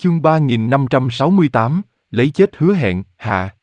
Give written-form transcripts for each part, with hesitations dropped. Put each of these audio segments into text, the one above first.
Chương 3568, lấy chết hứa hẹn, hạ.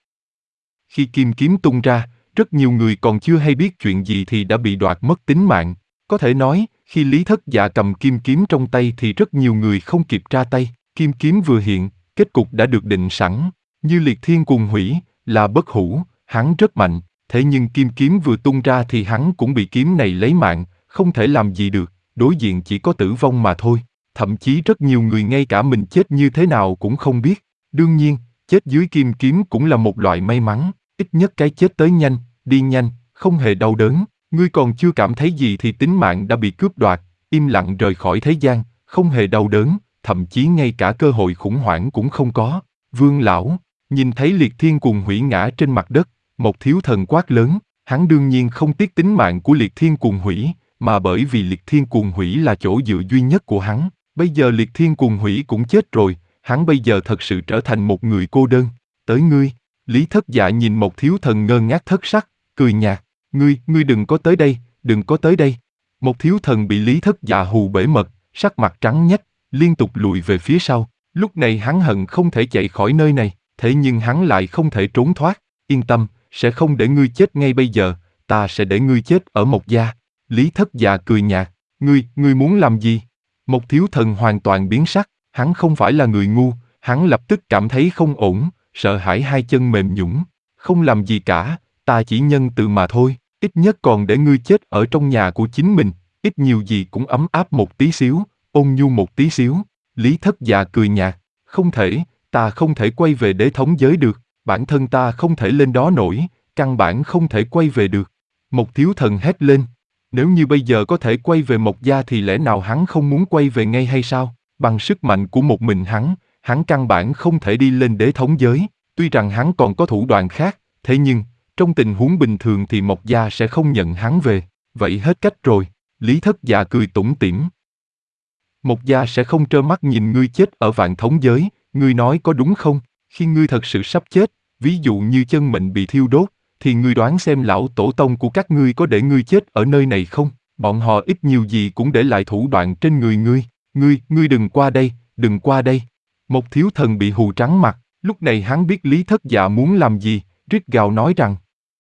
Khi kim kiếm tung ra, rất nhiều người còn chưa hay biết chuyện gì thì đã bị đoạt mất tính mạng. Có thể nói, khi Lý Thất Dạ cầm kim kiếm trong tay thì rất nhiều người không kịp ra tay. Kim kiếm vừa hiện, kết cục đã được định sẵn. Như liệt thiên cùng hủy, là bất hủ, hắn rất mạnh. Thế nhưng kim kiếm vừa tung ra thì hắn cũng bị kiếm này lấy mạng, không thể làm gì được, đối diện chỉ có tử vong mà thôi. Thậm chí rất nhiều người ngay cả mình chết như thế nào cũng không biết. Đương nhiên, chết dưới kim kiếm cũng là một loại may mắn, ít nhất cái chết tới nhanh, đi nhanh, không hề đau đớn. Ngươi còn chưa cảm thấy gì thì tính mạng đã bị cướp đoạt, im lặng rời khỏi thế gian, không hề đau đớn, thậm chí ngay cả cơ hội khủng hoảng cũng không có. Vương lão, nhìn thấy liệt thiên cuồng hủy ngã trên mặt đất, một thiếu thần quát lớn, hắn đương nhiên không tiếc tính mạng của liệt thiên cuồng hủy, mà bởi vì liệt thiên cuồng hủy là chỗ dựa duy nhất của hắn. Bây giờ liệt thiên cuồng hủy cũng chết rồi, hắn bây giờ thật sự trở thành một người cô đơn. Tới ngươi, Lý Thất Dạ nhìn một thiếu thần ngơ ngác thất sắc, cười nhạt, ngươi đừng có tới đây, đừng có tới đây. Một thiếu thần bị Lý Thất Dạ hù bể mật, sắc mặt trắng nhách, liên tục lùi về phía sau. Lúc này hắn hận không thể chạy khỏi nơi này, thế nhưng hắn lại không thể trốn thoát. Yên tâm, sẽ không để ngươi chết ngay bây giờ, ta sẽ để ngươi chết ở Mộc Gia. Lý Thất Dạ cười nhạt, ngươi muốn làm gì? Một thiếu thần hoàn toàn biến sắc, hắn không phải là người ngu, hắn lập tức cảm thấy không ổn, sợ hãi hai chân mềm nhũn. Không làm gì cả, ta chỉ nhân từ mà thôi, ít nhất còn để ngươi chết ở trong nhà của chính mình, ít nhiều gì cũng ấm áp một tí xíu, ôn nhu một tí xíu. Lý Thất Dạ cười nhạt, không thể, ta không thể quay về đế thống giới được, bản thân ta không thể lên đó nổi, căn bản không thể quay về được. Một thiếu thần hét lên, nếu như bây giờ có thể quay về Mộc Gia thì lẽ nào hắn không muốn quay về ngay hay sao? Bằng sức mạnh của một mình hắn căn bản không thể đi lên đế thống giới. Tuy rằng hắn còn có thủ đoạn khác, thế nhưng, trong tình huống bình thường thì Mộc Gia sẽ không nhận hắn về. Vậy hết cách rồi, Lý Thất Dạ cười tủm tỉm. Mộc Gia sẽ không trơ mắt nhìn ngươi chết ở vạn thống giới, ngươi nói có đúng không? Khi ngươi thật sự sắp chết, ví dụ như chân mệnh bị thiêu đốt, thì ngươi đoán xem lão tổ tông của các ngươi có để ngươi chết ở nơi này không? Bọn họ ít nhiều gì cũng để lại thủ đoạn trên người ngươi. Ngươi đừng qua đây, đừng qua đây. Một thiếu thần bị hù trắng mặt, lúc này hắn biết Lý Thất Dạ muốn làm gì, rít gào nói rằng: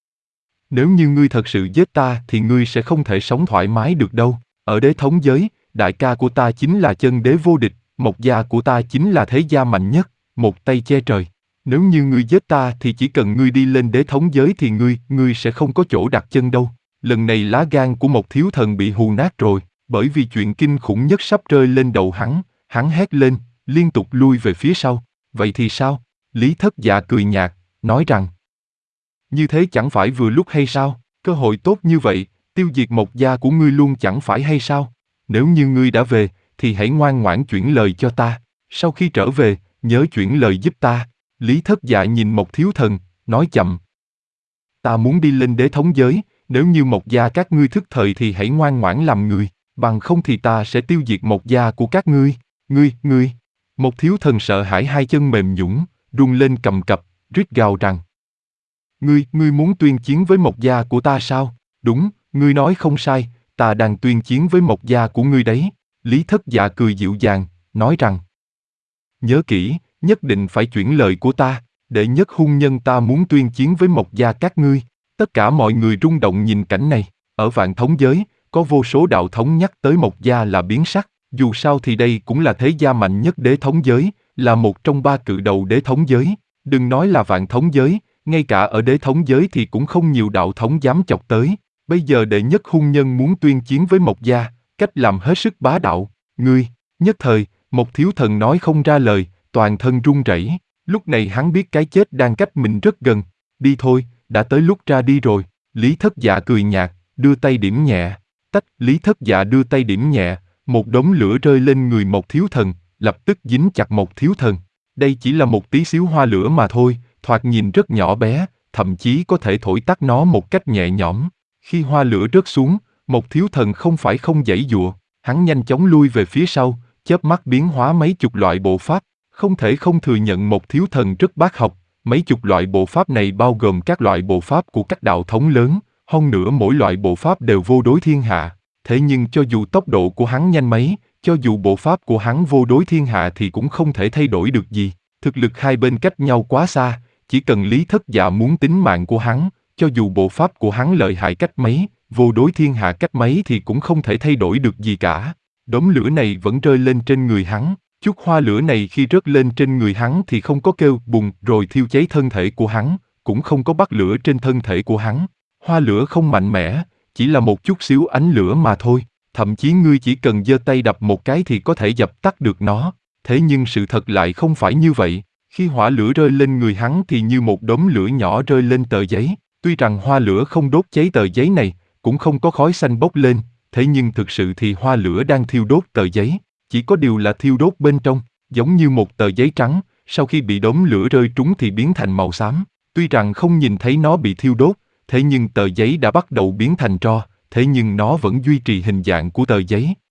nếu như ngươi thật sự giết ta thì ngươi sẽ không thể sống thoải mái được đâu. Ở đế thống giới, đại ca của ta chính là chân đế vô địch, Mộc Gia của ta chính là thế gia mạnh nhất, một tay che trời. Nếu như ngươi giết ta thì chỉ cần ngươi đi lên đế thống giới thì ngươi sẽ không có chỗ đặt chân đâu. Lần này lá gan của một thiếu thần bị hù nát rồi, bởi vì chuyện kinh khủng nhất sắp rơi lên đầu hắn hét lên, liên tục lui về phía sau. Vậy thì sao? Lý Thất Dạ cười nhạt, nói rằng: như thế chẳng phải vừa lúc hay sao? Cơ hội tốt như vậy, tiêu diệt Mộc Gia của ngươi luôn chẳng phải hay sao? Nếu như ngươi đã về, thì hãy ngoan ngoãn chuyển lời cho ta. Sau khi trở về, nhớ chuyển lời giúp ta. Lý Thất Dạ nhìn một thiếu thần, nói chậm: ta muốn đi lên đế thống giới, nếu như Mộc Gia các ngươi thức thời thì hãy ngoan ngoãn làm người, bằng không thì ta sẽ tiêu diệt Mộc Gia của các ngươi. Ngươi. Một thiếu thần sợ hãi hai chân mềm nhũn, run lên cầm cập, rít gào rằng: Ngươi muốn tuyên chiến với Mộc Gia của ta sao? Đúng, ngươi nói không sai, ta đang tuyên chiến với Mộc Gia của ngươi đấy. Lý Thất Dạ cười dịu dàng, nói rằng: nhớ kỹ, nhất định phải chuyển lời của ta, đệ nhất hung nhân ta muốn tuyên chiến với Mộc Gia các ngươi. Tất cả mọi người rung động nhìn cảnh này, ở vạn thống giới, có vô số đạo thống nhắc tới Mộc Gia là biến sắc, dù sao thì đây cũng là thế gia mạnh nhất đế thống giới, là một trong ba cự đầu đế thống giới. Đừng nói là vạn thống giới, ngay cả ở đế thống giới thì cũng không nhiều đạo thống dám chọc tới. Bây giờ đệ nhất hung nhân muốn tuyên chiến với Mộc Gia, cách làm hết sức bá đạo. Ngươi, nhất thời, một thiếu thần nói không ra lời, toàn thân run rẩy. Lúc này hắn biết cái chết đang cách mình rất gần. Đi thôi, đã tới lúc ra đi rồi. Lý Thất Dạ cười nhạt, đưa tay điểm nhẹ. Tách, Lý Thất Dạ đưa tay điểm nhẹ, một đống lửa rơi lên người một thiếu thần, lập tức dính chặt một thiếu thần. Đây chỉ là một tí xíu hoa lửa mà thôi, thoạt nhìn rất nhỏ bé, thậm chí có thể thổi tắt nó một cách nhẹ nhõm. Khi hoa lửa rớt xuống, một thiếu thần không phải không giãy giụa, hắn nhanh chóng lui về phía sau, chớp mắt biến hóa mấy chục loại bộ pháp. Không thể không thừa nhận một thiếu thần rất bác học, mấy chục loại bộ pháp này bao gồm các loại bộ pháp của các đạo thống lớn, hơn nữa mỗi loại bộ pháp đều vô đối thiên hạ. Thế nhưng cho dù tốc độ của hắn nhanh mấy, cho dù bộ pháp của hắn vô đối thiên hạ thì cũng không thể thay đổi được gì. Thực lực hai bên cách nhau quá xa, chỉ cần Lý Thất Dạ muốn tính mạng của hắn, cho dù bộ pháp của hắn lợi hại cách mấy, vô đối thiên hạ cách mấy thì cũng không thể thay đổi được gì cả. Đốm lửa này vẫn rơi lên trên người hắn. Chút hoa lửa này khi rớt lên trên người hắn thì không có kêu bùng rồi thiêu cháy thân thể của hắn, cũng không có bắt lửa trên thân thể của hắn. Hoa lửa không mạnh mẽ, chỉ là một chút xíu ánh lửa mà thôi, thậm chí ngươi chỉ cần giơ tay đập một cái thì có thể dập tắt được nó. Thế nhưng sự thật lại không phải như vậy, khi hỏa lửa rơi lên người hắn thì như một đốm lửa nhỏ rơi lên tờ giấy. Tuy rằng hoa lửa không đốt cháy tờ giấy này, cũng không có khói xanh bốc lên, thế nhưng thực sự thì hoa lửa đang thiêu đốt tờ giấy. Chỉ có điều là thiêu đốt bên trong, giống như một tờ giấy trắng, sau khi bị đốm lửa rơi trúng thì biến thành màu xám. Tuy rằng không nhìn thấy nó bị thiêu đốt, thế nhưng tờ giấy đã bắt đầu biến thành tro, thế nhưng nó vẫn duy trì hình dạng của tờ giấy.